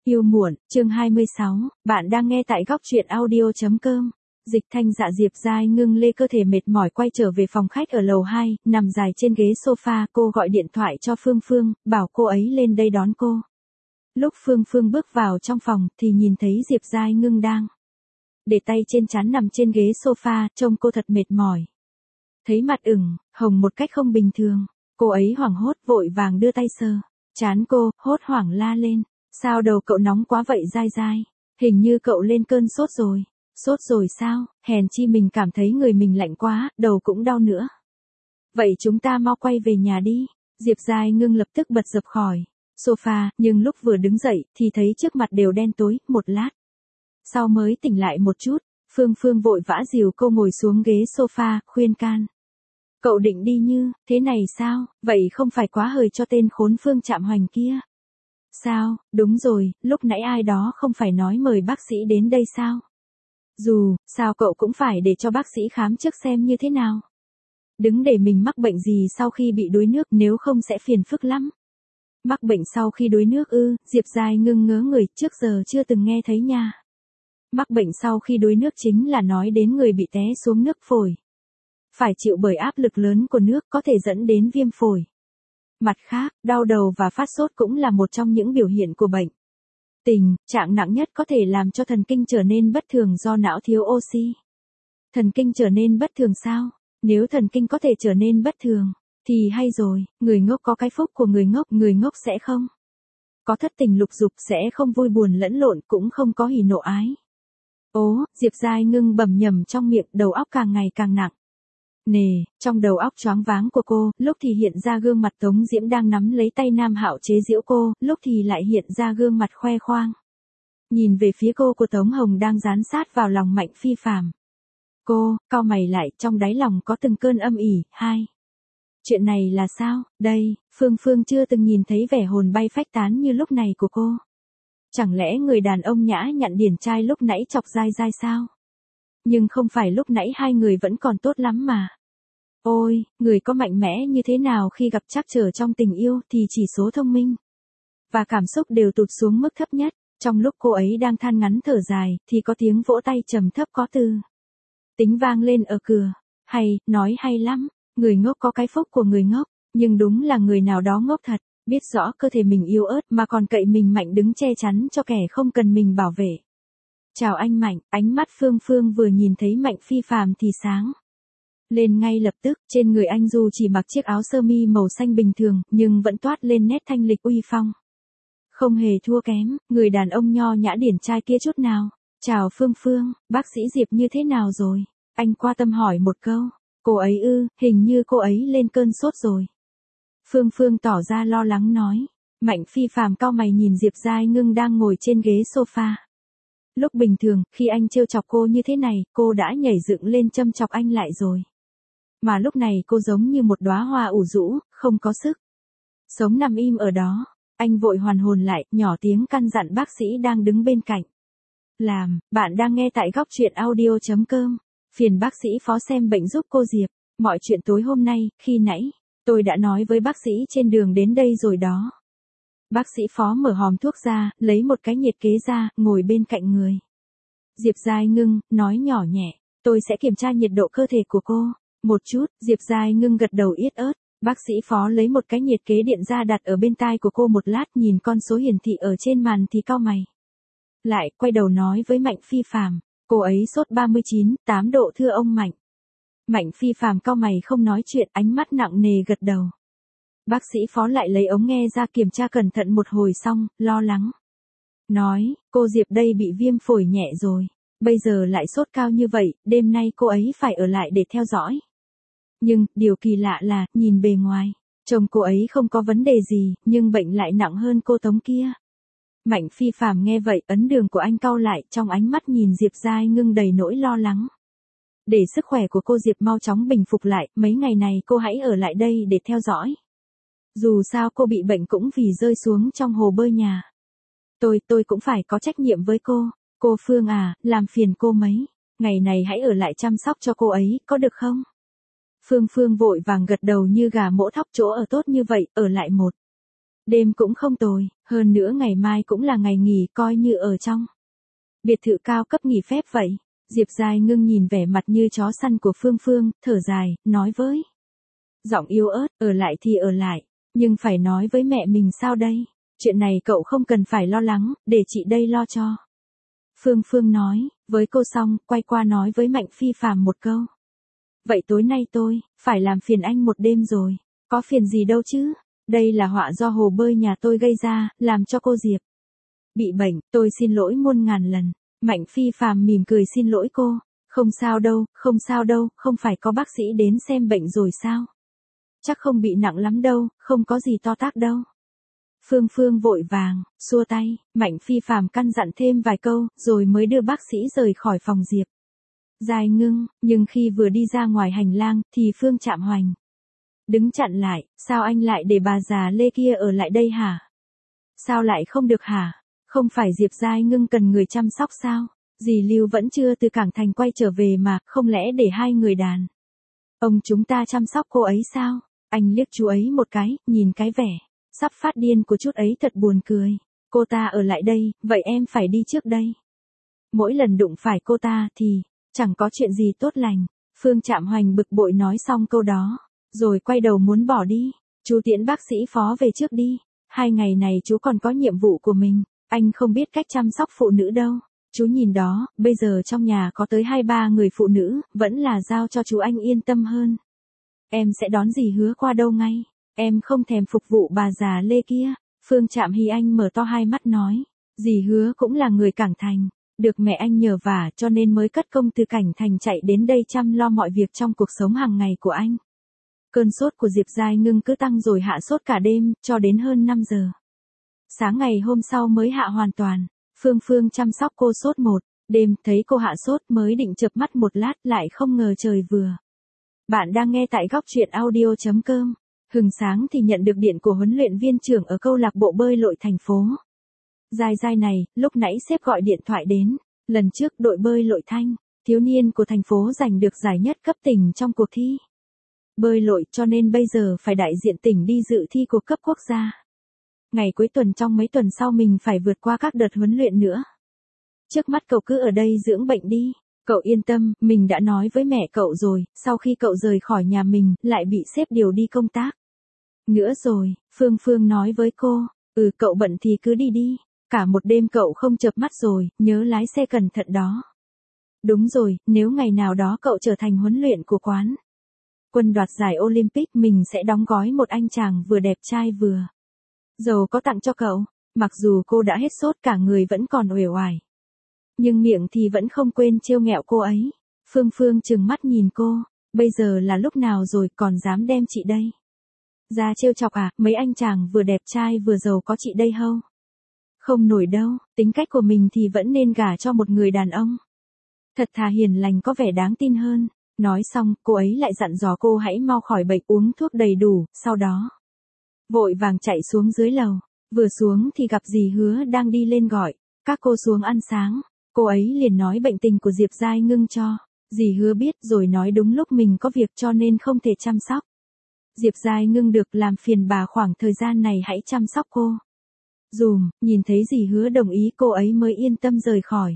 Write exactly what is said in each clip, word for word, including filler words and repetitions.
Yêu muộn, chương hai mươi sáu, bạn đang nghe tại góc truyện audio.com. Dịch Thanh Dạ Diệp Giai ngưng lê cơ thể mệt mỏi quay trở về phòng khách ở lầu hai, nằm dài trên ghế sofa, cô gọi điện thoại cho Phương Phương, bảo cô ấy lên đây đón cô. Lúc Phương Phương bước vào trong phòng thì nhìn thấy Diệp Giai ngưng đang để tay trên trán nằm trên ghế sofa, trông cô thật mệt mỏi. Thấy mặt ửng, hồng một cách không bình thường, cô ấy hoảng hốt vội vàng đưa tay sờ trán cô, hốt hoảng la lên. Sao đầu cậu nóng quá vậy Giai Giai? Hình như cậu lên cơn sốt rồi. Sốt rồi sao? Hèn chi mình cảm thấy người mình lạnh quá, đầu cũng đau nữa. Vậy chúng ta mau quay về nhà đi. Diệp Giai ngưng lập tức bật dập khỏi sofa, nhưng lúc vừa đứng dậy thì thấy trước mặt đều đen tối, một lát sau mới tỉnh lại một chút. Phương Phương vội vã dìu cô ngồi xuống ghế sofa, khuyên can. Cậu định đi như thế này sao? Vậy không phải quá hời cho tên khốn Phương Trạm Hoành kia. Sao, đúng rồi, lúc nãy ai đó không phải nói mời bác sĩ đến đây sao? Dù, sao cậu cũng phải để cho bác sĩ khám trước xem như thế nào. Đừng để mình mắc bệnh gì sau khi bị đuối nước, nếu không sẽ phiền phức lắm. Mắc bệnh sau khi đuối nước ư? Diệp Giai ngưng ngớ người, trước giờ chưa từng nghe thấy nha. Mắc bệnh sau khi đuối nước chính là nói đến người bị té xuống nước phổi. Phải chịu bởi áp lực lớn của nước có thể dẫn đến viêm phổi. Mặt khác, đau đầu và phát sốt cũng là một trong những biểu hiện của bệnh. Tình trạng nặng nhất có thể làm cho thần kinh trở nên bất thường do não thiếu oxy. Thần kinh trở nên bất thường sao? Nếu thần kinh có thể trở nên bất thường, thì hay rồi, người ngốc có cái phúc của người ngốc, người ngốc sẽ không có thất tình lục dục, sẽ không vui buồn lẫn lộn, cũng không có hỉ nộ ái. Ố, Diệp Giai ngưng bầm nhầm trong miệng, đầu óc càng ngày càng nặng nề, trong đầu óc choáng váng của cô, lúc thì hiện ra gương mặt Tống Diễm đang nắm lấy tay Nam Hạo chế giễu cô, lúc thì lại hiện ra gương mặt khoe khoang nhìn về phía cô của Tống Hồng đang dán sát vào lòng Mạnh Phi Phàm. Cô, cau mày lại, trong đáy lòng có từng cơn âm ỉ. Hai, chuyện này là sao? Đây, Phương Phương chưa từng nhìn thấy vẻ hồn bay phách tán như lúc này của cô. Chẳng lẽ người đàn ông nhã nhặn điển trai lúc nãy chọc Giai Giai sao? Nhưng không phải lúc nãy hai người vẫn còn tốt lắm mà. Ôi, người có mạnh mẽ như thế nào khi gặp trắc trở trong tình yêu thì chỉ số thông minh và cảm xúc đều tụt xuống mức thấp nhất. Trong lúc cô ấy đang than ngắn thở dài thì có tiếng vỗ tay trầm thấp có từ tính vang lên ở cửa. Hay, nói hay lắm, người ngốc có cái phúc của người ngốc, nhưng đúng là người nào đó ngốc thật, biết rõ cơ thể mình yếu ớt mà còn cậy mình mạnh đứng che chắn cho kẻ không cần mình bảo vệ. Chào anh Mạnh, ánh mắt Phương Phương vừa nhìn thấy Mạnh Phi Phàm thì sáng lên ngay lập tức. Trên người anh dù chỉ mặc chiếc áo sơ mi màu xanh bình thường, nhưng vẫn toát lên nét thanh lịch uy phong. Không hề thua kém, người đàn ông nho nhã điển trai kia chút nào. Chào Phương Phương, bác sĩ Diệp như thế nào rồi? Anh qua tâm hỏi một câu. Cô ấy ư, hình như cô ấy lên cơn sốt rồi. Phương Phương tỏ ra lo lắng nói. Mạnh Phi Phàm cau mày nhìn Diệp Giai ngưng đang ngồi trên ghế sofa. Lúc bình thường, khi anh trêu chọc cô như thế này, cô đã nhảy dựng lên châm chọc anh lại rồi. Mà lúc này cô giống như một đóa hoa ủ rũ, không có sức sống nằm im ở đó. Anh vội hoàn hồn lại, nhỏ tiếng căn dặn bác sĩ đang đứng bên cạnh. Làm, bạn đang nghe tại góc truyện audio.com. Phiền bác sĩ Phó xem bệnh giúp cô Diệp. Mọi chuyện tối hôm nay, khi nãy, tôi đã nói với bác sĩ trên đường đến đây rồi đó. Bác sĩ Phó mở hòm thuốc ra, lấy một cái nhiệt kế ra, ngồi bên cạnh người Diệp Giai ngưng, nói nhỏ nhẹ. Tôi sẽ kiểm tra nhiệt độ cơ thể của cô. Một chút, Diệp Giai ngưng gật đầu yết ớt. Bác sĩ Phó lấy một cái nhiệt kế điện ra đặt ở bên tai của cô, một lát nhìn con số hiển thị ở trên màn thì cau mày lại, quay đầu nói với Mạnh Phi Phàm. Cô ấy sốt ba mươi chín, tám độ thưa ông Mạnh. Mạnh Phi Phàm cau mày không nói chuyện, ánh mắt nặng nề gật đầu. Bác sĩ Phó lại lấy ống nghe ra kiểm tra cẩn thận một hồi xong, lo lắng nói, cô Diệp đây bị viêm phổi nhẹ rồi. Bây giờ lại sốt cao như vậy, đêm nay cô ấy phải ở lại để theo dõi. Nhưng, điều kỳ lạ là, nhìn bề ngoài, chồng cô ấy không có vấn đề gì, nhưng bệnh lại nặng hơn cô Tống kia. Mạnh Phi Phàm nghe vậy, ấn đường của anh cau lại, trong ánh mắt nhìn Diệp Giai ngưng đầy nỗi lo lắng. Để sức khỏe của cô Diệp mau chóng bình phục lại, mấy ngày này cô hãy ở lại đây để theo dõi. Dù sao cô bị bệnh cũng vì rơi xuống trong hồ bơi nhà. Tôi, tôi cũng phải có trách nhiệm với cô. Cô Phương à, làm phiền cô mấy ngày này hãy ở lại chăm sóc cho cô ấy, có được không? Phương Phương vội vàng gật đầu như gà mổ thóc, chỗ ở tốt như vậy, ở lại một Đêm cũng không tồi, hơn nữa ngày mai cũng là ngày nghỉ coi như ở trong biệt thự cao cấp nghỉ phép vậy. Diệp Giai Ngưng nhìn vẻ mặt như chó săn của Phương Phương, thở dài, nói với giọng yếu ớt, ở lại thì ở lại, nhưng phải nói với mẹ mình sao đây? Chuyện này cậu không cần phải lo lắng, để chị đây lo cho. Phương Phương nói, với cô xong, quay qua nói với Mạnh Phi Phàm một câu. Vậy tối nay tôi, phải làm phiền anh một đêm rồi, có phiền gì đâu chứ? Đây là họa do hồ bơi nhà tôi gây ra, làm cho cô Diệp bị bệnh, tôi xin lỗi muôn ngàn lần. Mạnh Phi Phàm mỉm cười xin lỗi cô, không sao đâu, không sao đâu, không phải có bác sĩ đến xem bệnh rồi sao? Chắc không bị nặng lắm đâu, không có gì to tát đâu. Phương Phương vội vàng, xua tay, Mạnh Phi Phàm căn dặn thêm vài câu, rồi mới đưa bác sĩ rời khỏi phòng Diệp Giai Ngưng, nhưng khi vừa đi ra ngoài hành lang, thì Phương Trạm Hoành đứng chặn lại, sao anh lại để bà già Lê kia ở lại đây hả? Sao lại không được hả? Không phải Diệp Giai Ngưng cần người chăm sóc sao? Dì Lưu vẫn chưa từ cảng thành quay trở về mà, không lẽ để hai người đàn ông chúng ta chăm sóc cô ấy sao? Anh liếc chú ấy một cái, nhìn cái vẻ sắp phát điên của chút ấy thật buồn cười. Cô ta ở lại đây, vậy em phải đi trước đây. Mỗi lần đụng phải cô ta thì chẳng có chuyện gì tốt lành. Phương Trạm Hoành bực bội nói xong câu đó, rồi quay đầu muốn bỏ đi. Chú tiễn bác sĩ phó về trước đi. Hai ngày này chú còn có nhiệm vụ của mình. Anh không biết cách chăm sóc phụ nữ đâu. Chú nhìn đó, bây giờ trong nhà có tới hai ba người phụ nữ, vẫn là giao cho chú anh yên tâm hơn. Em sẽ đón dì Hứa qua đâu ngay. Em không thèm phục vụ bà già Lê kia. Phương Trạm Hy Anh mở to hai mắt nói. Dì Hứa cũng là người cảng thành. Được mẹ anh nhờ vả cho nên mới cất công từ cảnh thành chạy đến đây chăm lo mọi việc trong cuộc sống hàng ngày của anh. Cơn sốt của Diệp Giai Ngưng cứ tăng rồi hạ sốt cả đêm, cho đến hơn năm giờ. Sáng ngày hôm sau mới hạ hoàn toàn. Phương Phương chăm sóc cô sốt một đêm, thấy cô hạ sốt mới định chợp mắt một lát, lại không ngờ trời vừa. Bạn đang nghe tại góc truyện audio chấm com. Hừng sáng thì nhận được điện của huấn luyện viên trưởng ở câu lạc bộ bơi lội thành phố Giai Giai này, lúc nãy sếp gọi điện thoại đến. Lần trước đội bơi lội thanh thiếu niên của thành phố giành được giải nhất cấp tỉnh trong cuộc thi bơi lội, cho nên bây giờ phải đại diện tỉnh đi dự thi cuộc cấp quốc gia. Ngày cuối tuần trong mấy tuần sau mình phải vượt qua các đợt huấn luyện nữa. Trước mắt cậu cứ ở đây dưỡng bệnh đi. Cậu yên tâm, mình đã nói với mẹ cậu rồi, sau khi cậu rời khỏi nhà mình, lại bị sếp điều đi công tác. Nữa rồi, Phương Phương nói với cô, ừ cậu bận thì cứ đi đi. Cả một đêm cậu không chợp mắt rồi, nhớ lái xe cẩn thận đó. Đúng rồi, nếu ngày nào đó cậu trở thành huấn luyện của quán quân đoạt giải Olympic, mình sẽ đóng gói một anh chàng vừa đẹp trai vừa giàu có tặng cho cậu. Mặc dù cô đã hết sốt, cả người vẫn còn uể oải, nhưng miệng thì vẫn không quên trêu ghẹo cô ấy. Phương Phương trừng mắt nhìn cô, bây giờ là lúc nào rồi còn dám đem chị đây ra trêu chọc à? Mấy anh chàng vừa đẹp trai vừa giàu có chị đây hâu không nổi đâu. Tính cách của mình thì vẫn nên gả cho một người đàn ông thật thà hiền lành, có vẻ đáng tin hơn. Nói xong, cô ấy lại dặn dò cô hãy mau khỏi bệnh, uống thuốc đầy đủ, sau đó vội vàng chạy xuống dưới lầu. Vừa xuống thì gặp dì Hứa đang đi lên gọi các cô xuống ăn sáng. Cô ấy liền nói bệnh tình của Diệp Giai Ngưng cho dì Hứa biết, rồi nói đúng lúc mình có việc cho nên không thể chăm sóc Diệp Giai Ngưng được, làm phiền bà khoảng thời gian này hãy chăm sóc cô dùm. Nhìn thấy dì Hứa đồng ý, cô ấy mới yên tâm rời khỏi.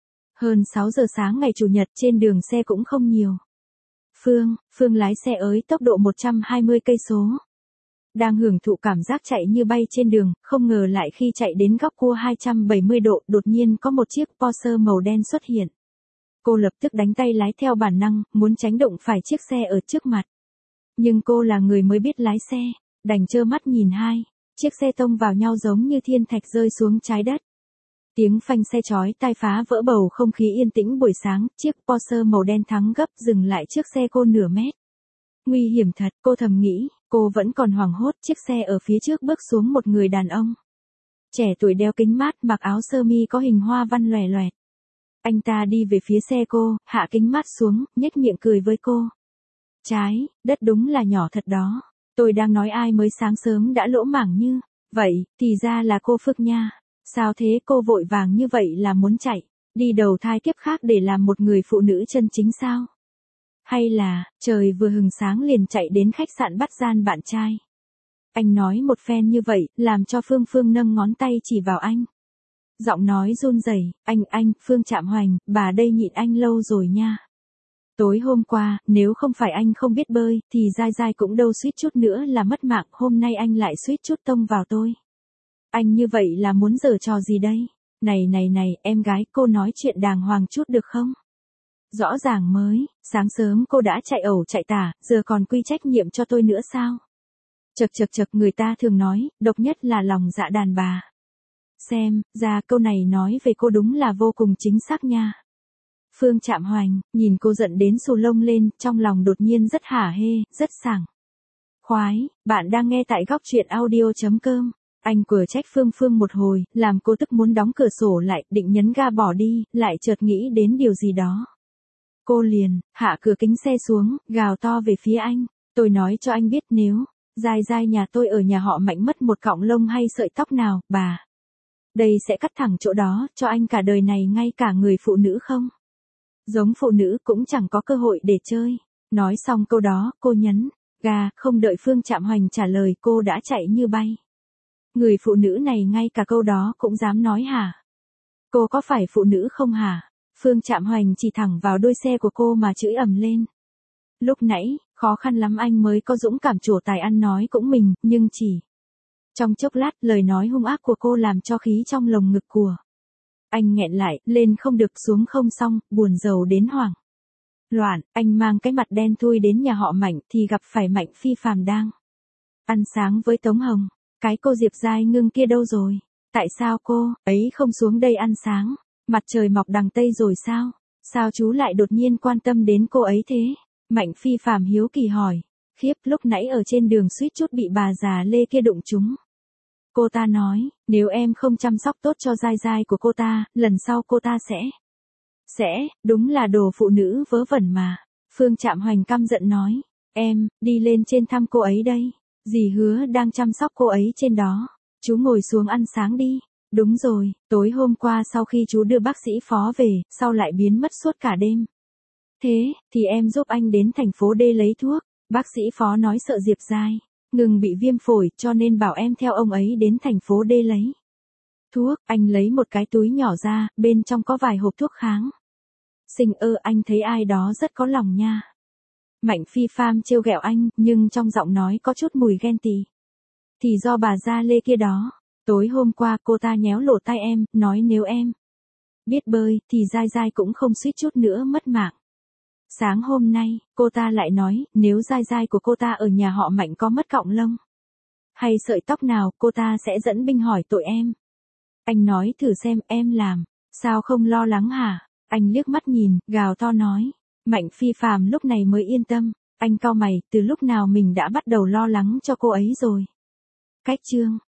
Hơn sáu giờ sáng ngày Chủ nhật, trên đường xe cũng không nhiều. Phương, Phương lái xe ới tốc độ một trăm hai mươi cây số. Đang hưởng thụ cảm giác chạy như bay trên đường, không ngờ lại khi chạy đến góc cua hai trăm bảy mươi độ, đột nhiên có một chiếc Porsche màu đen xuất hiện. Cô lập tức đánh tay lái theo bản năng, muốn tránh đụng phải chiếc xe ở trước mặt. Nhưng cô là người mới biết lái xe, đành trơ mắt nhìn hai chiếc xe tông vào nhau giống như thiên thạch rơi xuống trái đất. Tiếng phanh xe chói tai phá vỡ bầu không khí yên tĩnh buổi sáng, chiếc Porsche màu đen thắng gấp dừng lại trước xe cô nửa mét. Nguy hiểm thật, cô thầm nghĩ, cô vẫn còn hoảng hốt. Chiếc xe ở phía trước bước xuống một người đàn ông trẻ tuổi đeo kính mát, mặc áo sơ mi có hình hoa văn lòe loẹt. Anh ta đi về phía xe cô, hạ kính mát xuống, nhếch miệng cười với cô. Trái, đất đúng là nhỏ thật đó. Tôi đang nói ai mới sáng sớm đã lỗ mảng như vậy, thì ra là cô Phước nha. Sao thế, cô vội vàng như vậy là muốn chạy đi đầu thai kiếp khác để làm một người phụ nữ chân chính sao? Hay là, trời vừa hừng sáng liền chạy đến khách sạn bắt gian bạn trai? Anh nói một phen như vậy, làm cho Phương Phương nâng ngón tay chỉ vào anh. Giọng nói run rẩy, anh anh, Phương Trạm Hoành, bà đây nhịn anh lâu rồi nha. Tối hôm qua, nếu không phải anh không biết bơi, thì dai dai cũng đâu suýt chút nữa là mất mạng, hôm nay anh lại suýt chút tông vào tôi. Anh như vậy là muốn giở trò gì đây? Này này này, em gái, cô nói chuyện đàng hoàng chút được không? Rõ ràng mới, sáng sớm cô đã chạy ẩu chạy tả, giờ còn quy trách nhiệm cho tôi nữa sao? Chật chật chật, người ta thường nói, độc nhất là lòng dạ đàn bà. Xem, ra câu này nói về cô đúng là vô cùng chính xác nha. Phương Trạm Hoành, nhìn cô giận đến xù lông lên, trong lòng đột nhiên rất hả hê, rất sảng khoái. Bạn đang nghe tại góc truyện audio.com. Anh quở trách Phương Phương một hồi, làm cô tức muốn đóng cửa sổ lại, định nhấn ga bỏ đi, lại chợt nghĩ đến điều gì đó. Cô liền, hạ cửa kính xe xuống, gào to về phía anh. Tôi nói cho anh biết nếu, dai dai nhà tôi ở nhà họ Mạnh mất một cọng lông hay sợi tóc nào, bà. Đây sẽ cắt thẳng chỗ đó, cho anh cả đời này ngay cả người phụ nữ không? Giống phụ nữ cũng chẳng có cơ hội để chơi. Nói xong câu đó, cô nhấn ga, không đợi Phương Trạm Hoành trả lời cô đã chạy như bay. Người phụ nữ này ngay cả câu đó cũng dám nói hả? Cô có phải phụ nữ không hả? Phương Trạm Hoành chỉ thẳng vào đuôi xe của cô mà chửi ầm lên. Lúc nãy, khó khăn lắm anh mới có dũng cảm trổ tài ăn nói cũng mình, nhưng chỉ trong chốc lát lời nói hung ác của cô làm cho khí trong lồng ngực của anh nghẹn lại, lên không được xuống không xong, buồn rầu đến hoảng loạn. Anh mang cái mặt đen thui đến nhà họ Mạnh thì gặp phải Mạnh Phi Phàm đang ăn sáng với Tống Hồng. Cái cô Diệp Giai Ngưng kia đâu rồi? Tại sao cô ấy không xuống đây ăn sáng? Mặt trời mọc đằng Tây rồi sao? Sao chú lại đột nhiên quan tâm đến cô ấy thế? Mạnh Phi Phàm hiếu kỳ hỏi. Khiếp, lúc nãy ở trên đường suýt chút bị bà già Lê kia đụng trúng. Cô ta nói, nếu em không chăm sóc tốt cho dai dai của cô ta, lần sau cô ta sẽ... Sẽ, đúng là đồ phụ nữ vớ vẩn mà. Phương Trạm Hoành căm giận nói. Em, đi lên trên thăm cô ấy đây. Dì Hứa đang chăm sóc cô ấy trên đó. Chú ngồi xuống ăn sáng đi. Đúng rồi, tối hôm qua sau khi chú đưa bác sĩ Phó về, sau lại biến mất suốt cả đêm. Thế, thì em giúp anh đến thành phố D lấy thuốc. Bác sĩ Phó nói sợ Diệp Giai Ngưng bị viêm phổi cho nên bảo em theo ông ấy đến thành phố D lấy thuốc. Anh lấy một cái túi nhỏ ra, bên trong có vài hộp thuốc kháng sinh. Ơ, anh thấy ai đó rất có lòng nha. Mạnh Phi Phàm trêu ghẹo anh, nhưng trong giọng nói có chút mùi ghen tị. Thì do bà Gia Lê kia đó. Tối hôm qua cô ta nhéo lỗ tai em, nói nếu em biết bơi, thì dai dai cũng không suýt chút nữa mất mạng. Sáng hôm nay, cô ta lại nói, nếu dai dai của cô ta ở nhà họ Mạnh có mất cọng lông hay sợi tóc nào, cô ta sẽ dẫn binh hỏi tội em. Anh nói thử xem, em làm sao không lo lắng hả? Anh liếc mắt nhìn, gào to nói. Mạnh Phi Phàm lúc này mới yên tâm. Anh cau mày, từ lúc nào mình đã bắt đầu lo lắng cho cô ấy rồi? Cách chương